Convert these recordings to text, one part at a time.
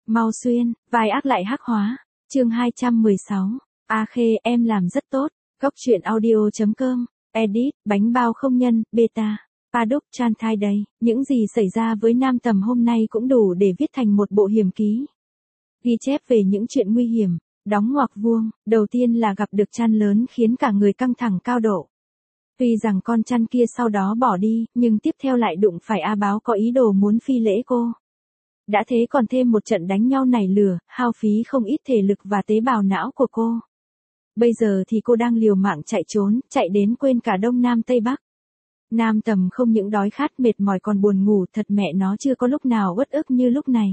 Mau xuyên, vai ác lại hắc hóa. Chương 216. A Khê, em làm rất tốt. Góc truyện audio.com. Edit, bánh bao không nhân, beta. Paddock Chan thai đây. Những gì xảy ra với Nam Tầm hôm nay cũng đủ để viết thành một bộ hiểm ký. Ghi chép về những chuyện nguy hiểm. Đóng ngoặc vuông. Đầu tiên là gặp được Chan lớn khiến cả người căng thẳng cao độ. Tuy rằng con Chan kia sau đó bỏ đi, nhưng tiếp theo lại đụng phải A Báo có ý đồ muốn phi lễ cô. Đã thế còn thêm một trận đánh nhau nảy lửa, hao phí không ít thể lực và tế bào não của cô. Bây giờ thì cô đang liều mạng chạy trốn, chạy đến quên cả Đông Nam Tây Bắc. Nam Tầm không những đói khát mệt mỏi còn buồn ngủ, thật mẹ nó chưa có lúc nào uất ức như lúc này.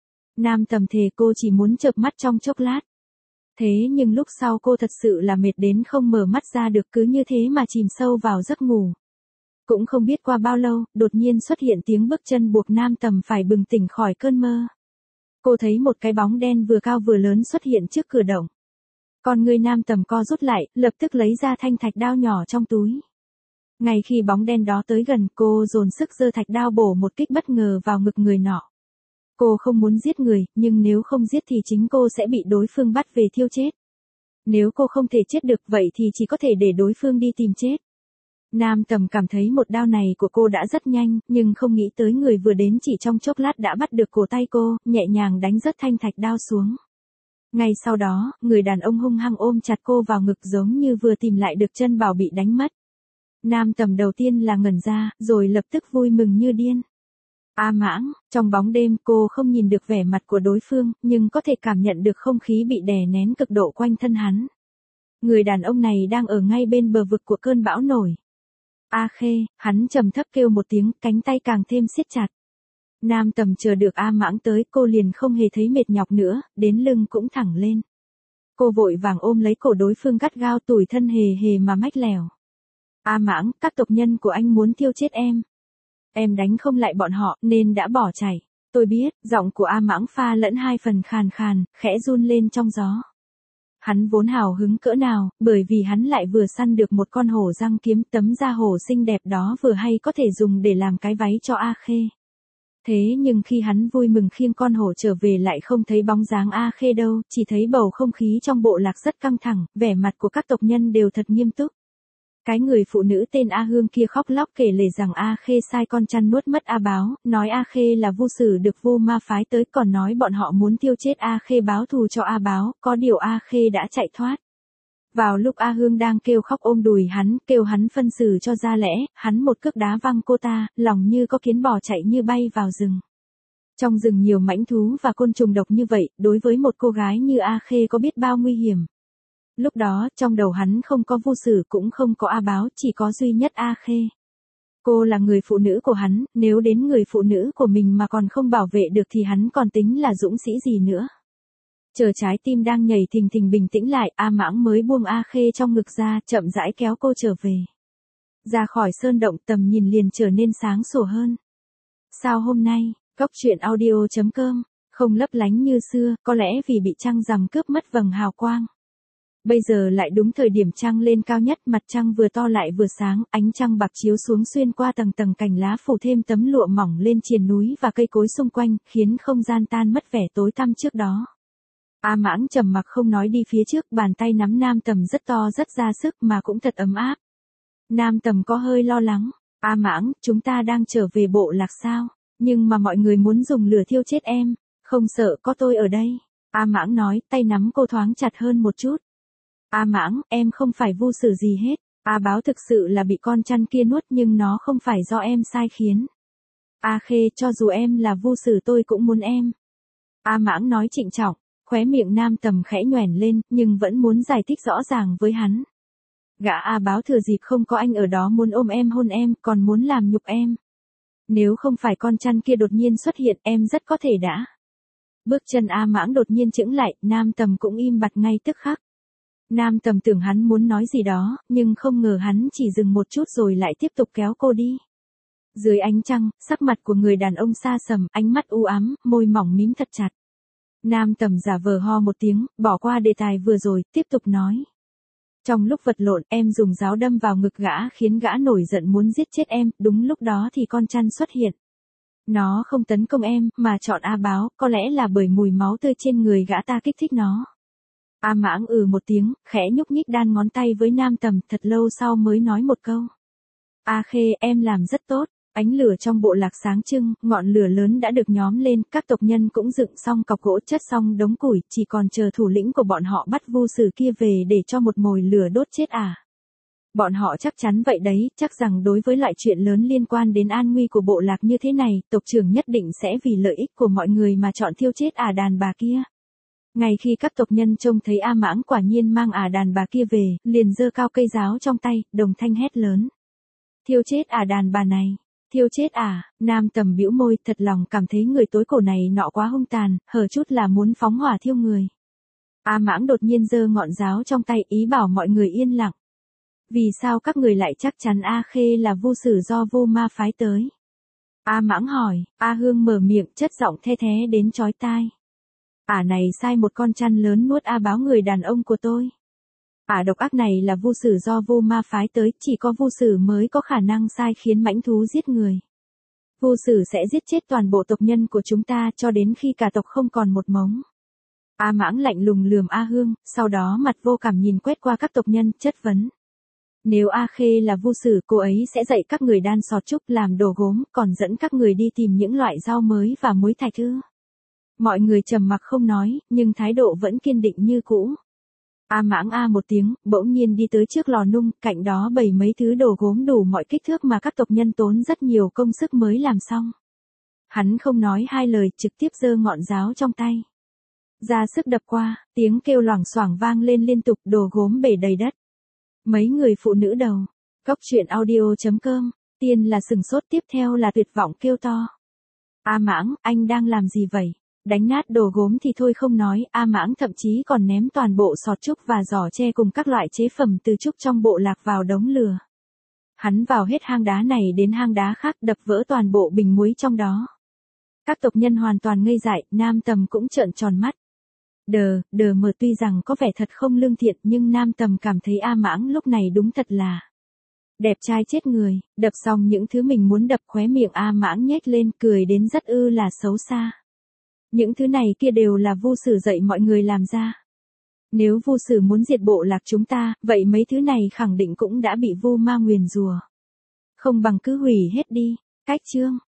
Nam Tầm thề cô chỉ muốn chợp mắt trong chốc lát. Thế nhưng lúc sau cô thật sự là mệt đến không mở mắt ra được, cứ như thế mà chìm sâu vào giấc ngủ. Cũng không biết qua bao lâu, đột nhiên xuất hiện tiếng bước chân buộc Nam Tầm phải bừng tỉnh khỏi cơn mơ. Cô thấy một cái bóng đen vừa cao vừa lớn xuất hiện trước cửa động. Con người Nam Tầm co rút lại, lập tức lấy ra thanh thạch đao nhỏ trong túi. Ngay khi bóng đen đó tới gần, cô dồn sức giơ thạch đao bổ một kích bất ngờ vào ngực người nọ. Cô không muốn giết người, nhưng nếu không giết thì chính cô sẽ bị đối phương bắt về thiêu chết. Nếu cô không thể chết được vậy thì chỉ có thể để đối phương đi tìm chết. Nam Tầm cảm thấy một đao này của cô đã rất nhanh, nhưng không nghĩ tới người vừa đến chỉ trong chốc lát đã bắt được cổ tay cô, nhẹ nhàng đánh rớt thanh thạch đao xuống. Ngay sau đó, người đàn ông hung hăng ôm chặt cô vào ngực giống như vừa tìm lại được chân bảo bị đánh mất. Nam Tầm đầu tiên là ngẩn ra, rồi lập tức vui mừng như điên. A Mãng, trong bóng đêm cô không nhìn được vẻ mặt của đối phương, nhưng có thể cảm nhận được không khí bị đè nén cực độ quanh thân hắn. Người đàn ông này đang ở ngay bên bờ vực của cơn bão nổi. A Khê, hắn trầm thấp kêu một tiếng, cánh tay càng thêm siết chặt. Nam Tầm chờ được A Mãng tới, cô liền không hề thấy mệt nhọc nữa, đến lưng cũng thẳng lên. Cô vội vàng ôm lấy cổ đối phương gắt gao, tủi thân hề hề mà mách lèo. A Mãng, các tộc nhân của anh muốn thiêu chết em. Em đánh không lại bọn họ, nên đã bỏ chạy. Tôi biết, giọng của A Mãng pha lẫn hai phần khàn khàn, khẽ run lên trong gió. Hắn vốn hào hứng cỡ nào, bởi vì hắn lại vừa săn được một con hổ răng kiếm, tấm da hổ xinh đẹp đó vừa hay có thể dùng để làm cái váy cho A Khê. Thế nhưng khi hắn vui mừng khiêng con hổ trở về lại không thấy bóng dáng A Khê đâu, chỉ thấy bầu không khí trong bộ lạc rất căng thẳng, vẻ mặt của các tộc nhân đều thật nghiêm túc. Cái người phụ nữ tên A Hương kia khóc lóc kể lể rằng A Khê sai con Chan nuốt mất A Báo, nói A Khê là vu sử được Vu Ma phái tới, còn nói bọn họ muốn tiêu chết A Khê báo thù cho A Báo, có điều A Khê đã chạy thoát. Vào lúc A Hương đang kêu khóc ôm đùi hắn, kêu hắn phân xử cho ra lẽ, hắn một cước đá văng cô ta, lòng như có kiến bò chạy như bay vào rừng. Trong rừng nhiều mãnh thú và côn trùng độc như vậy, đối với một cô gái như A Khê có biết bao nguy hiểm. Lúc đó, trong đầu hắn không có vu sử cũng không có A Báo, chỉ có duy nhất A Khê. Cô là người phụ nữ của hắn, nếu đến người phụ nữ của mình mà còn không bảo vệ được thì hắn còn tính là dũng sĩ gì nữa. Chờ trái tim đang nhảy thình thình bình tĩnh lại, A Mãng mới buông A Khê trong ngực ra, chậm rãi kéo cô trở về. Ra khỏi sơn động, tầm nhìn liền trở nên sáng sủa hơn. Sao hôm nay, góc truyện audio.com, không lấp lánh như xưa, có lẽ vì bị trăng rằm cướp mất vầng hào quang. Bây giờ lại đúng thời điểm trăng lên cao nhất, mặt trăng vừa to lại vừa sáng, ánh trăng bạc chiếu xuống xuyên qua tầng tầng cành lá phủ thêm tấm lụa mỏng lên triền núi và cây cối xung quanh, khiến không gian tan mất vẻ tối tăm trước đó. A Mãng trầm mặc không nói đi phía trước, bàn tay nắm Nam Tầm rất to rất ra sức mà cũng thật ấm áp. Nam Tầm có hơi lo lắng. A Mãng, chúng ta đang trở về bộ lạc sao? Nhưng mà mọi người muốn dùng lửa thiêu chết em. Không sợ, có tôi ở đây. A Mãng nói, tay nắm cô thoáng chặt hơn một chút. A Mãng, em không phải vu sử gì hết. A Báo thực sự là bị con Chan kia nuốt, nhưng nó không phải do em sai khiến. A Khê, cho dù em là vu sử tôi cũng muốn em. A Mãng nói trịnh trọng, khóe miệng Nam Tầm khẽ nhoẻn lên, nhưng vẫn muốn giải thích rõ ràng với hắn. Gã A Báo thừa dịp không có anh ở đó muốn ôm em hôn em, còn muốn làm nhục em. Nếu không phải con Chan kia đột nhiên xuất hiện, em rất có thể đã. Bước chân A Mãng đột nhiên chững lại, Nam Tầm cũng im bặt ngay tức khắc. Nam Tầm tưởng hắn muốn nói gì đó, nhưng không ngờ hắn chỉ dừng một chút rồi lại tiếp tục kéo cô đi. Dưới ánh trăng, sắc mặt của người đàn ông xa sầm, ánh mắt u ám, môi mỏng mím thật chặt. Nam Tầm giả vờ ho một tiếng, bỏ qua đề tài vừa rồi, tiếp tục nói. Trong lúc vật lộn, em dùng giáo đâm vào ngực gã khiến gã nổi giận muốn giết chết em, đúng lúc đó thì con Chan xuất hiện. Nó không tấn công em, mà chọn A Báo, có lẽ là bởi mùi máu tươi trên người gã ta kích thích nó. A Mãng một tiếng, khẽ nhúc nhích đan ngón tay với Nam Tầm, thật lâu sau mới nói một câu. A Khê, em làm rất tốt. Ánh lửa trong bộ lạc sáng trưng, ngọn lửa lớn đã được nhóm lên, các tộc nhân cũng dựng xong cọc gỗ, chất xong đống củi, chỉ còn chờ thủ lĩnh của bọn họ bắt vu sử kia về để cho một mồi lửa đốt chết à. Bọn họ chắc chắn vậy đấy, chắc rằng đối với loại chuyện lớn liên quan đến an nguy của bộ lạc như thế này, tộc trưởng nhất định sẽ vì lợi ích của mọi người mà chọn thiêu chết đàn bà kia. Ngay khi các tộc nhân trông thấy A Mãng quả nhiên mang đàn bà kia về, liền giơ cao cây giáo trong tay, đồng thanh hét lớn. Thiêu chết đàn bà này. Thiêu chết Nam Tầm bĩu môi, thật lòng cảm thấy người tối cổ này nọ quá hung tàn, hở chút là muốn phóng hỏa thiêu người. A Mãng đột nhiên giơ ngọn giáo trong tay, ý bảo mọi người yên lặng. Vì sao các người lại chắc chắn A Khê là vu sử do vô ma phái tới? A Mãng hỏi. A Hương mở miệng, chất giọng the thé đến chói tai. Này sai một con chăn lớn nuốt A Báo, người đàn ông của tôi. Độc ác này là vu sử do vô ma phái tới, chỉ có vu sử mới có khả năng sai khiến mãnh thú giết người. Vu sử sẽ giết chết toàn bộ tộc nhân của chúng ta cho đến khi cả tộc không còn một mống. A Mãng lạnh lùng lườm A Hương, sau đó mặt vô cảm nhìn quét qua các tộc nhân, chất vấn. Nếu A Khê là vu sử, cô ấy sẽ dạy các người đan sọt trúc làm đồ gốm, còn dẫn các người đi tìm những loại rau mới và muối thạch ư? Mọi người trầm mặc không nói, nhưng thái độ vẫn kiên định như cũ. A Mãng một tiếng, bỗng nhiên đi tới trước lò nung, cạnh đó bày mấy thứ đồ gốm đủ mọi kích thước mà các tộc nhân tốn rất nhiều công sức mới làm xong. Hắn không nói hai lời, trực tiếp giơ ngọn giáo trong tay. Ra sức đập qua, tiếng kêu loảng xoảng vang lên liên tục, đồ gốm bể đầy đất. Mấy người phụ nữ đầu. Góc truyện audio.com. Tiên là sừng sốt, tiếp theo là tuyệt vọng kêu to. A Mãng, anh đang làm gì vậy? Đánh nát đồ gốm thì thôi không nói, A Mãng thậm chí còn ném toàn bộ sọt trúc và giỏ tre cùng các loại chế phẩm từ trúc trong bộ lạc vào đống lửa. Hắn vào hết hang đá này đến hang đá khác, đập vỡ toàn bộ bình muối trong đó. Các tộc nhân hoàn toàn ngây dại, Nam Tầm cũng trợn tròn mắt. Đờ mờ, tuy rằng có vẻ thật không lương thiện, nhưng Nam Tầm cảm thấy A Mãng lúc này đúng thật là đẹp trai chết người. Đập xong những thứ mình muốn đập, khóe miệng A Mãng nhếch lên, cười đến rất là xấu xa. Những thứ này kia đều là vu sử dạy mọi người làm ra. Nếu vu sử muốn diệt bộ lạc chúng ta, vậy mấy thứ này khẳng định cũng đã bị vu ma nguyền rủa. Không bằng cứ hủy hết đi. Cách chương.